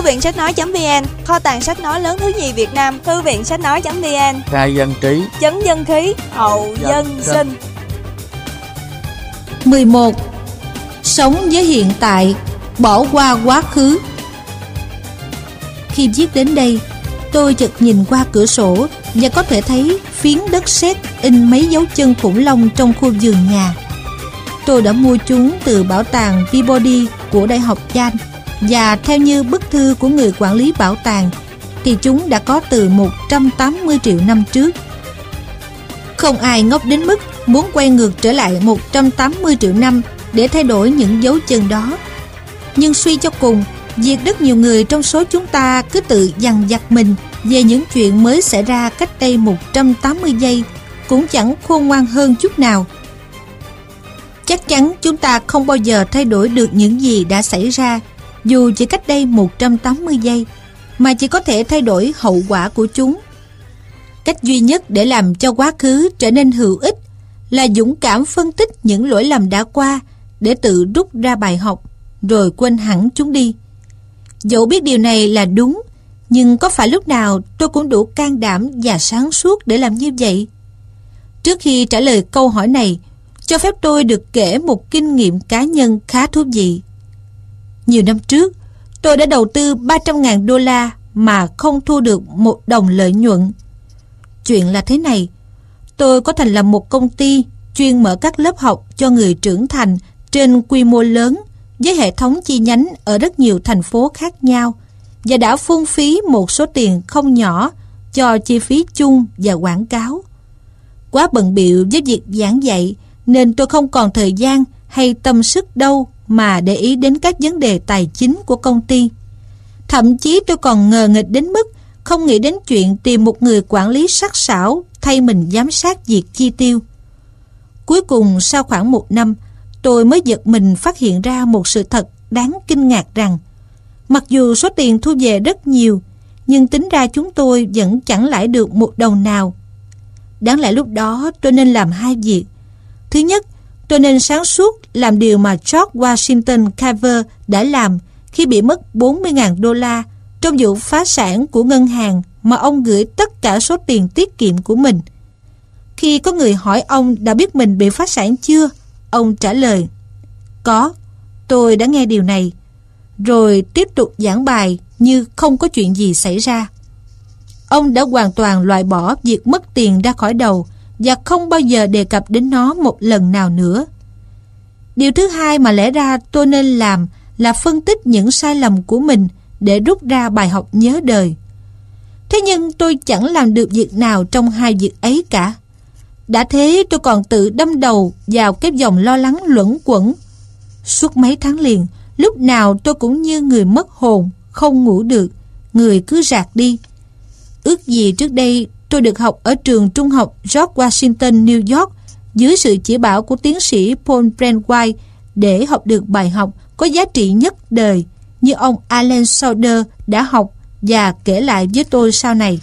Thư viện sách nói.vn, kho tàng sách nói lớn thứ nhì Việt Nam. Thư viện sách nói.vn, khai dân trí, chấn dân khí, hậu dân sinh. 11. Sống với hiện tại, bỏ qua quá khứ. Khi viết đến đây, tôi chợt nhìn qua cửa sổ và có thể thấy phiến đất sét in mấy dấu chân khủng long trong khu vườn nhà. Tôi đã mua chúng từ bảo tàng Peabody của Đại học Yale, và theo như bức thư của người quản lý bảo tàng thì chúng đã có từ 180 triệu năm trước. Không ai ngốc đến mức muốn quay ngược trở lại 180 triệu năm để thay đổi những dấu chân đó. Nhưng suy cho cùng, việc rất nhiều người trong số chúng ta cứ tự dằn vặt mình về những chuyện mới xảy ra cách đây 180 giây cũng chẳng khôn ngoan hơn chút nào. Chắc chắn chúng ta không bao giờ thay đổi được những gì đã xảy ra dù chỉ cách đây 180 giây, mà chỉ có thể thay đổi hậu quả của chúng. Cách duy nhất để làm cho quá khứ trở nên hữu ích là dũng cảm phân tích những lỗi lầm đã qua để tự rút ra bài học, rồi quên hẳn chúng đi. Dẫu biết điều này là đúng, nhưng có phải lúc nào tôi cũng đủ can đảm và sáng suốt để làm như vậy? Trước khi trả lời câu hỏi này, cho phép tôi được kể một kinh nghiệm cá nhân khá thú vị. Nhiều năm trước, tôi đã đầu tư $300.000 mà không thu được một đồng lợi nhuận. Chuyện là thế này, tôi có thành lập một công ty chuyên mở các lớp học cho người trưởng thành trên quy mô lớn với hệ thống chi nhánh ở rất nhiều thành phố khác nhau, và đã phung phí một số tiền không nhỏ cho chi phí chung và quảng cáo. Quá bận bịu với việc giảng dạy nên tôi không còn thời gian hay tâm sức đâu mà để ý đến các vấn đề tài chính của công ty. Thậm chí tôi còn ngờ nghịch đến mức không nghĩ đến chuyện tìm một người quản lý sắc sảo thay mình giám sát việc chi tiêu. Cuối cùng sau khoảng 1 năm, tôi mới giật mình phát hiện ra một sự thật đáng kinh ngạc rằng mặc dù số tiền thu về rất nhiều, nhưng tính ra chúng tôi vẫn chẳng lãi được một đồng nào. Đáng lẽ lúc đó tôi nên làm 2 việc. Thứ nhất, tôi nên sáng suốt làm điều mà George Washington Carver đã làm khi bị mất $40.000 trong vụ phá sản của ngân hàng mà ông gửi tất cả số tiền tiết kiệm của mình. Khi có người hỏi ông đã biết mình bị phá sản chưa, ông trả lời: "Có, tôi đã nghe điều này", rồi tiếp tục giảng bài như không có chuyện gì xảy ra. Ông đã hoàn toàn loại bỏ việc mất tiền ra khỏi đầu và không bao giờ đề cập đến nó một lần nào nữa. Điều thứ hai mà lẽ ra tôi nên làm là phân tích những sai lầm của mình để rút ra bài học nhớ đời. Thế nhưng tôi chẳng làm được việc nào trong 2 việc ấy cả. Đã thế tôi còn tự đâm đầu vào cái vòng lo lắng luẩn quẩn. Suốt mấy tháng liền, lúc nào tôi cũng như người mất hồn, không ngủ được, người cứ rạc đi. Ước gì trước đây tôi được học ở trường trung học George Washington, New York, dưới sự chỉ bảo của tiến sĩ Paul Brandwine, để học được bài học có giá trị nhất đời như ông Alan Sauder đã học và kể lại với tôi sau này.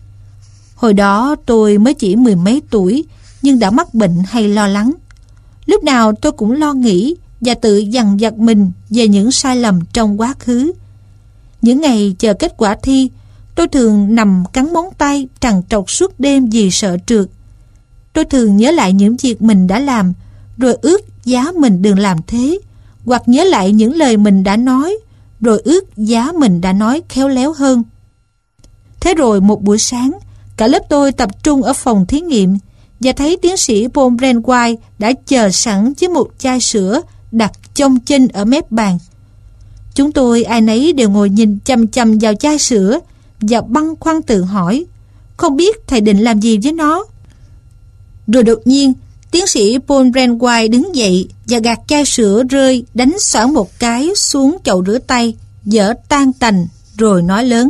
Hồi đó tôi mới chỉ 10 mấy tuổi, nhưng đã mắc bệnh hay lo lắng. Lúc nào tôi cũng lo nghĩ và tự dằn vặt mình về những sai lầm trong quá khứ. Những ngày chờ kết quả thi, tôi thường nằm cắn móng tay trằn trọc suốt đêm vì sợ trượt. Tôi thường nhớ lại những việc mình đã làm, rồi ước giá mình đừng làm thế, hoặc nhớ lại những lời mình đã nói, rồi ước giá mình đã nói khéo léo hơn. Thế rồi một buổi sáng, cả lớp tôi tập trung ở phòng thí nghiệm và thấy tiến sĩ Paul Brandwine đã chờ sẵn với một chai sữa đặt chông chênh ở mép bàn. Chúng tôi ai nấy đều ngồi nhìn chằm chằm vào chai sữa và băn khoăn tự hỏi, không biết thầy định làm gì với nó. Rồi đột nhiên, tiến sĩ Paul Brandwine đứng dậy và gạt chai sữa rơi đánh xoảng một cái xuống chậu rửa tay, dở tan tành, rồi nói lớn: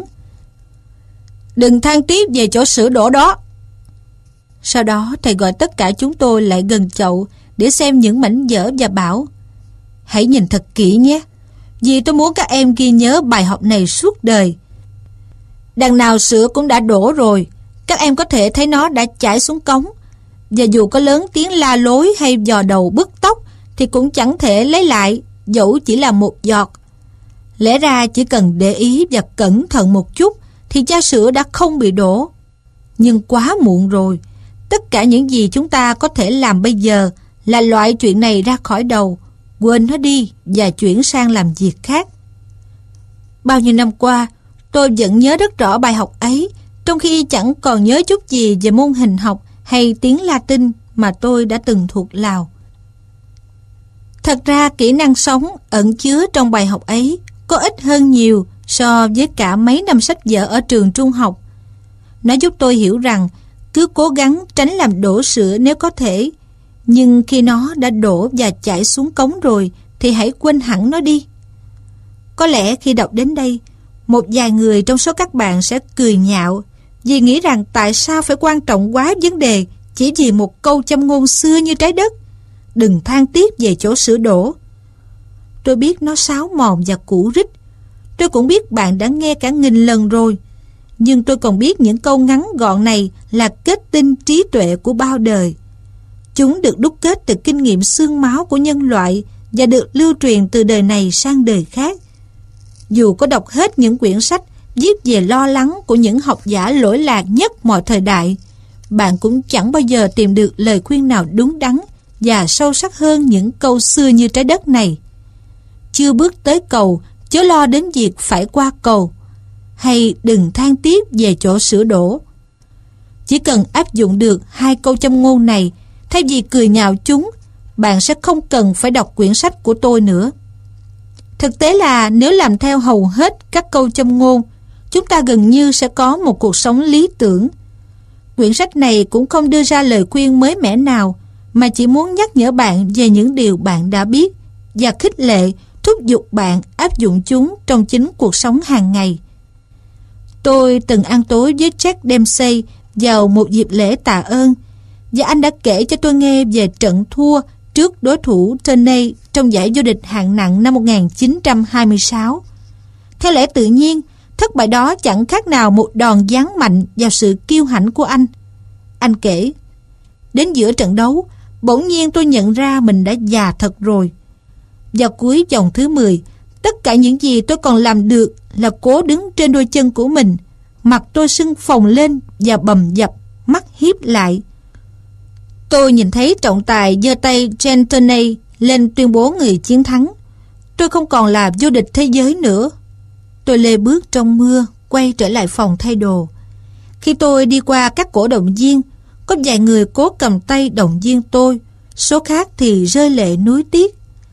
"Đừng than tiếp về chỗ sữa đổ đó." Sau đó thầy gọi tất cả chúng tôi lại gần chậu để xem những mảnh vỡ và bảo: "Hãy nhìn thật kỹ nhé, vì tôi muốn các em ghi nhớ bài học này suốt đời. Đằng nào sữa cũng đã đổ rồi, các em có thể thấy nó đã chảy xuống cống, và dù có lớn tiếng la lối hay vò đầu bứt tóc thì cũng chẳng thể lấy lại, dẫu chỉ là một giọt. Lẽ ra chỉ cần để ý và cẩn thận một chút thì chai sữa đã không bị đổ. Nhưng quá muộn rồi. Tất cả những gì chúng ta có thể làm bây giờ là loại chuyện này ra khỏi đầu, quên nó đi và chuyển sang làm việc khác. Bao nhiêu năm qua, tôi vẫn nhớ rất rõ bài học ấy, trong khi chẳng còn nhớ chút gì về môn hình học hay tiếng Latin mà tôi đã từng thuộc lòng. Thật ra kỹ năng sống ẩn chứa trong bài học ấy có ít hơn nhiều so với cả mấy năm sách vở ở trường trung học. Nó giúp tôi hiểu rằng cứ cố gắng tránh làm đổ sữa nếu có thể, nhưng khi nó đã đổ và chảy xuống cống rồi thì hãy quên hẳn nó đi. Có lẽ khi đọc đến đây, một vài người trong số các bạn sẽ cười nhạo vì nghĩ rằng tại sao phải quan trọng quá vấn đề chỉ vì một câu châm ngôn xưa như trái đất. Đừng than tiếc về chỗ sữa đổ. Tôi biết nó sáo mòn và cũ rích. Tôi cũng biết bạn đã nghe cả nghìn lần rồi. Nhưng tôi còn biết những câu ngắn gọn này là kết tinh trí tuệ của bao đời. Chúng được đúc kết từ kinh nghiệm xương máu của nhân loại và được lưu truyền từ đời này sang đời khác. Dù có đọc hết những quyển sách viết về lo lắng của những học giả lỗi lạc nhất mọi thời đại, bạn cũng chẳng bao giờ tìm được lời khuyên nào đúng đắn và sâu sắc hơn những câu xưa như trái đất này. Chưa bước tới cầu, chớ lo đến việc phải qua cầu. Hay đừng than tiếc về chỗ sữa đổ. Chỉ cần áp dụng được hai câu châm ngôn này, thay vì cười nhạo chúng, bạn sẽ không cần phải đọc quyển sách của tôi nữa. Thực tế là nếu làm theo hầu hết các câu châm ngôn, chúng ta gần như sẽ có một cuộc sống lý tưởng. Quyển sách này cũng không đưa ra lời khuyên mới mẻ nào, mà chỉ muốn nhắc nhở bạn về những điều bạn đã biết và khích lệ, thúc giục bạn áp dụng chúng trong chính cuộc sống hàng ngày. Tôi từng ăn tối với Jack Dempsey vào một dịp lễ tạ ơn, và anh đã kể cho tôi nghe về trận thua trước đối thủ Tenney trong giải vô địch hạng nặng năm 1926. Theo lẽ tự nhiên, thất bại đó chẳng khác nào một đòn giáng mạnh vào sự kiêu hãnh của anh. Anh kể, đến giữa trận đấu, bỗng nhiên tôi nhận ra mình đã già thật rồi. Vào cuối vòng thứ 10, tất cả những gì tôi còn làm được là cố đứng trên đôi chân của mình. Mặt tôi sưng phồng lên và bầm dập, mắt híp lại. Tôi nhìn thấy trọng tài giơ tay Tenney lên tuyên bố người chiến thắng. Tôi không còn là vô địch thế giới nữa. Tôi lê bước trong mưa, quay trở lại phòng thay đồ. Khi tôi đi qua các cổ động viên, có vài người cố cầm tay động viên tôi, số khác thì rơi lệ nuối tiếc.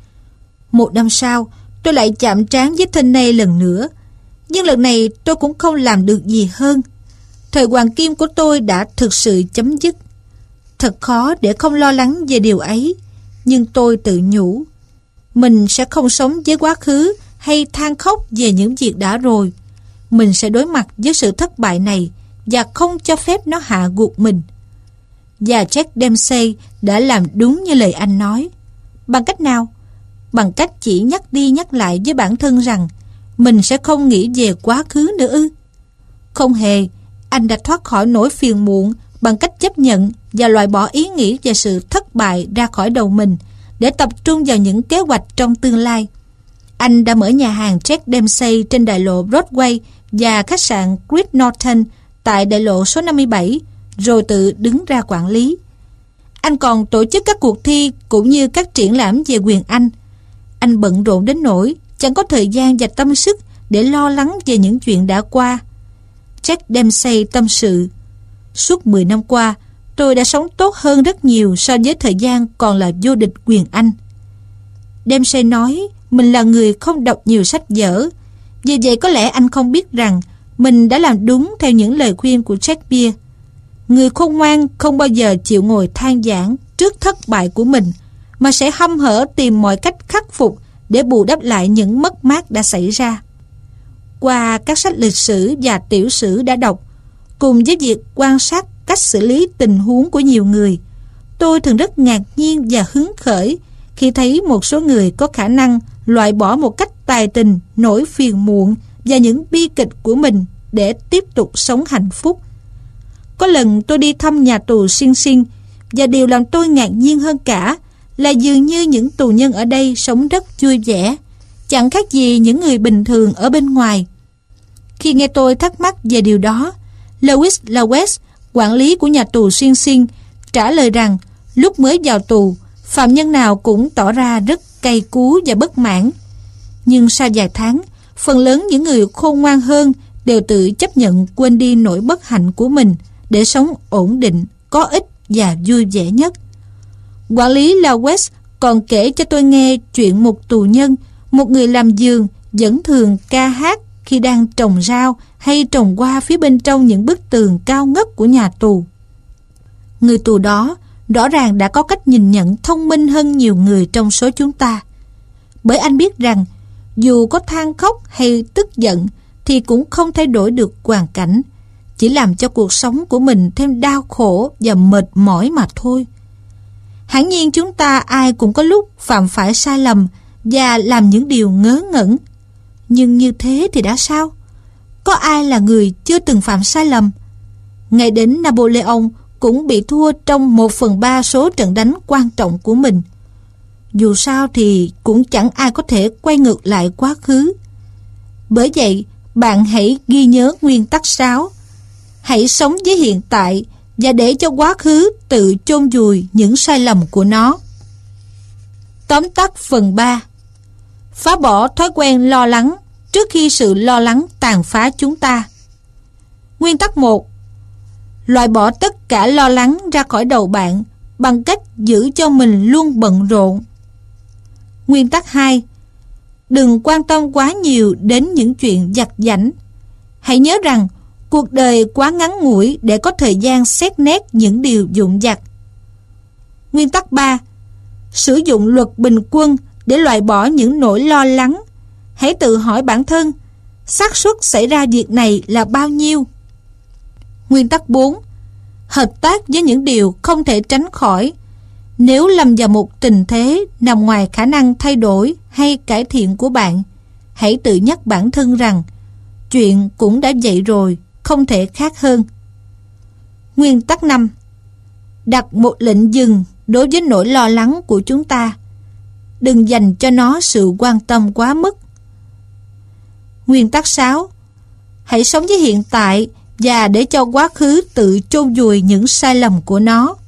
Một năm sau, tôi lại chạm trán với Tenney lần nữa, nhưng lần này tôi cũng không làm được gì hơn. Thời hoàng kim của tôi đã thực sự chấm dứt. Thật khó để không lo lắng về điều ấy, nhưng tôi tự nhủ, mình sẽ không sống với quá khứ hay than khóc về những việc đã rồi. Mình sẽ đối mặt với sự thất bại này và không cho phép nó hạ gục mình. Và Jack Dempsey đã làm đúng như lời anh nói. Bằng cách nào? Bằng cách chỉ nhắc đi nhắc lại với bản thân rằng mình sẽ không nghĩ về quá khứ nữa ư? Không hề. Anh đã thoát khỏi nỗi phiền muộn bằng cách chấp nhận và loại bỏ ý nghĩ về sự thất bại ra khỏi đầu mình để tập trung vào những kế hoạch trong tương lai. Anh đã mở nhà hàng Jack Dempsey trên đại lộ Broadway và khách sạn Great Norton tại đại lộ số 57, rồi tự đứng ra quản lý. Anh còn tổ chức các cuộc thi cũng như các triển lãm về quyền Anh. Anh bận rộn đến nỗi chẳng có thời gian và tâm sức để lo lắng về những chuyện đã qua. Jack Dempsey tâm sự, suốt 10 năm qua, tôi đã sống tốt hơn rất nhiều so với thời gian còn là vô địch quyền Anh. Dempsey nói mình là người không đọc nhiều sách vở, vì vậy có lẽ anh không biết rằng mình đã làm đúng theo những lời khuyên của Shakespeare. Người khôn ngoan không bao giờ chịu ngồi than vãn trước thất bại của mình, mà sẽ hăm hở tìm mọi cách khắc phục để bù đắp lại những mất mát đã xảy ra. Qua các sách lịch sử và tiểu sử đã đọc, cùng với việc quan sát cách xử lý tình huống của nhiều người, tôi thường rất ngạc nhiên và hứng khởi khi thấy một số người có khả năng loại bỏ một cách tài tình nỗi phiền muộn và những bi kịch của mình để tiếp tục sống hạnh phúc. Có lần tôi đi thăm nhà tù Sing Sing, và điều làm tôi ngạc nhiên hơn cả là dường như những tù nhân ở đây sống rất vui vẻ, chẳng khác gì những người bình thường ở bên ngoài. Khi nghe tôi thắc mắc về điều đó, Louis Lawes, quản lý của nhà tù Sing Sing, trả lời rằng lúc mới vào tù, phạm nhân nào cũng tỏ ra rất cay cú và bất mãn. Nhưng sau vài tháng, phần lớn những người khôn ngoan hơn đều tự chấp nhận quên đi nỗi bất hạnh của mình để sống ổn định, có ích và vui vẻ nhất. Quản lý Lawes còn kể cho tôi nghe chuyện một tù nhân, một người làm giường, vẫn thường ca hát khi đang trồng rau hay trồng hoa phía bên trong những bức tường cao ngất của nhà tù. Người tù đó rõ ràng đã có cách nhìn nhận thông minh hơn nhiều người trong số chúng ta. Bởi anh biết rằng dù có than khóc hay tức giận thì cũng không thay đổi được hoàn cảnh, chỉ làm cho cuộc sống của mình thêm đau khổ và mệt mỏi mà thôi. Hẳn nhiên chúng ta ai cũng có lúc phạm phải sai lầm và làm những điều ngớ ngẩn. Nhưng như thế thì đã sao? Có ai là người chưa từng phạm sai lầm? Ngay đến Napoleon cũng bị thua trong 1/3 số trận đánh quan trọng của mình. Dù sao thì cũng chẳng ai có thể quay ngược lại quá khứ. Bởi vậy, bạn hãy ghi nhớ nguyên tắc 6. Hãy sống với hiện tại và để cho quá khứ tự chôn vùi những sai lầm của nó. Tóm tắt phần 3. Phá bỏ thói quen lo lắng trước khi sự lo lắng tàn phá chúng ta. Nguyên tắc 1. Loại bỏ tất cả lo lắng ra khỏi đầu bạn bằng cách giữ cho mình luôn bận rộn. Nguyên tắc 2. Đừng quan tâm quá nhiều đến những chuyện vặt vãnh. Hãy nhớ rằng cuộc đời quá ngắn ngủi để có thời gian xét nét những điều vụn vặt. Nguyên tắc 3. Sử dụng luật bình quân để loại bỏ những nỗi lo lắng. Hãy tự hỏi bản thân, xác suất xảy ra việc này là bao nhiêu? Nguyên tắc 4. Hợp tác với những điều không thể tránh khỏi. Nếu lâm vào một tình thế nằm ngoài khả năng thay đổi hay cải thiện của bạn, hãy tự nhắc bản thân rằng chuyện cũng đã vậy rồi, không thể khác hơn. Nguyên tắc 5. Đặt một lệnh dừng đối với nỗi lo lắng của chúng ta. Đừng dành cho nó sự quan tâm quá mức. Nguyên tắc 6. Hãy sống với hiện tại và để cho quá khứ tự chôn vùi những sai lầm của nó.